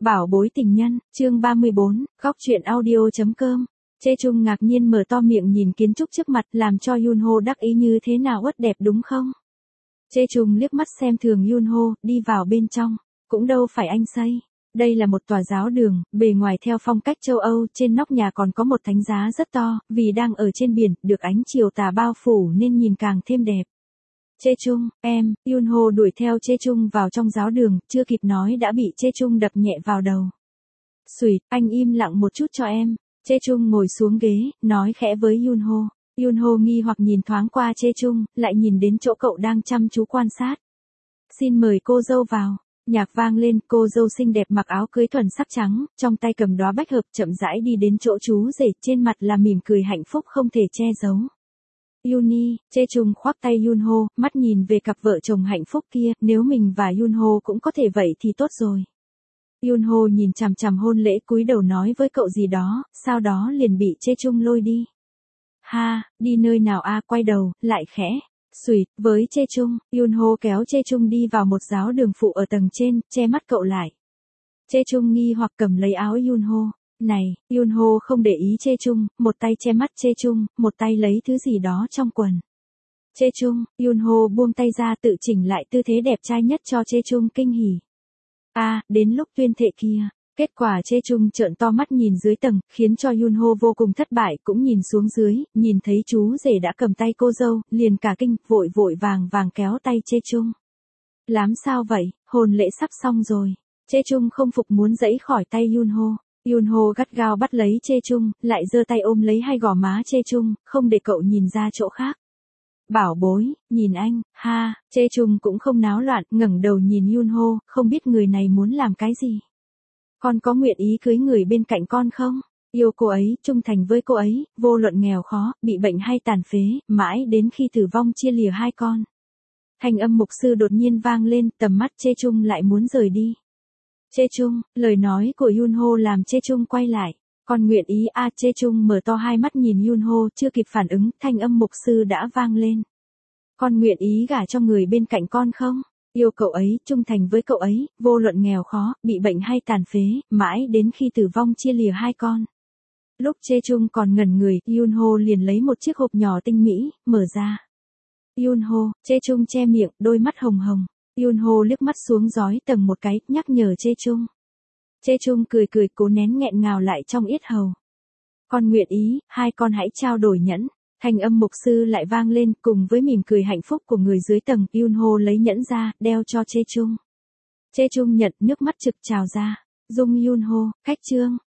Bảo bối tình nhân, chương 34, góc truyện audio.com. Chê Chung ngạc nhiên mở to miệng nhìn kiến trúc trước mặt làm cho Yunho đắc ý như thế nào uất đẹp đúng không? Chê Chung liếc mắt xem thường Yunho, đi vào bên trong. Cũng đâu phải anh xây. Đây là một tòa giáo đường, bề ngoài theo phong cách châu Âu, trên nóc nhà còn có một thánh giá rất to, vì đang ở trên biển, được ánh chiều tà bao phủ nên nhìn càng thêm đẹp. Chê Chung, em, Yunho đuổi theo Chê Chung vào trong giáo đường, chưa kịp nói đã bị Chê Chung đập nhẹ vào đầu. Xùi, anh im lặng một chút cho em. Chê Chung ngồi xuống ghế, nói khẽ với Yunho. Yunho nghi hoặc nhìn thoáng qua Chê Chung, lại nhìn đến chỗ cậu đang chăm chú quan sát. Xin mời cô dâu vào. Nhạc vang lên, cô dâu xinh đẹp mặc áo cưới thuần sắc trắng, trong tay cầm đóa bách hợp chậm rãi đi đến chỗ chú rể, trên mặt là mỉm cười hạnh phúc không thể che giấu. Yuni, Chê Chung khoác tay Yunho, mắt nhìn về cặp vợ chồng hạnh phúc kia, nếu mình và Yunho cũng có thể vậy thì tốt rồi. Yunho nhìn chằm chằm hôn lễ cúi đầu nói với cậu gì đó, sau đó liền bị Chê Chung lôi đi. Ha, đi nơi nào a? Quay đầu, lại khẽ. Xùi, với Chê Chung, Yunho kéo Chê Chung đi vào một giáo đường phụ ở tầng trên, che mắt cậu lại. Chê Chung nghi hoặc cầm lấy áo Yunho. Này, Yunho không để ý Chê Chung, một tay che mắt Chê Chung, một tay lấy thứ gì đó trong quần. Chê Chung, Yunho buông tay ra tự chỉnh lại tư thế đẹp trai nhất cho Chê Chung kinh hỉ. Đến lúc tuyên thệ kia. Kết quả Chê Chung trợn to mắt nhìn dưới tầng, khiến cho Yunho vô cùng thất bại, cũng nhìn xuống dưới, nhìn thấy chú rể đã cầm tay cô dâu, liền cả kinh, vội vội vàng vàng kéo tay Chê Chung. Làm sao vậy, hôn lễ sắp xong rồi. Chê Chung không phục muốn giãy khỏi tay Yunho. Yunho gắt gao bắt lấy Chê Chung, lại giơ tay ôm lấy hai gò má Chê Chung, không để cậu nhìn ra chỗ khác. Bảo bối, nhìn anh, ha, Chê Chung cũng không náo loạn, ngẩng đầu nhìn Yunho, không biết người này muốn làm cái gì. Con có nguyện ý cưới người bên cạnh con không? Yêu cô ấy, trung thành với cô ấy, vô luận nghèo khó, bị bệnh hay tàn phế, mãi đến khi tử vong chia lìa hai con. Thanh âm mục sư đột nhiên vang lên, tầm mắt Chê Chung lại muốn rời đi. Chê Chung, lời nói của Yunho làm Chê Chung quay lại. Con nguyện ý Chê Chung mở to hai mắt nhìn Yunho, chưa kịp phản ứng, thanh âm mục sư đã vang lên. Con nguyện ý gả cho người bên cạnh con không? Yêu cậu ấy, trung thành với cậu ấy, vô luận nghèo khó, bị bệnh hay tàn phế, mãi đến khi tử vong chia lìa hai con. Lúc Chê Chung còn ngẩn người, Yunho liền lấy một chiếc hộp nhỏ tinh mỹ, mở ra. Yunho, Chê Chung che miệng, đôi mắt hồng hồng. Yunho liếc mắt xuống dõi tầng một cái, nhắc nhở Chê Chung. Chê Chung cười cười cố nén nghẹn ngào lại trong yết hầu. Con nguyện ý, hai con hãy trao đổi nhẫn. Thanh âm mục sư lại vang lên cùng với mỉm cười hạnh phúc của người dưới tầng. Yunho lấy nhẫn ra, đeo cho Chê Chung. Chê Chung nhận, nước mắt trực trào ra. Dung Yunho, khách trương.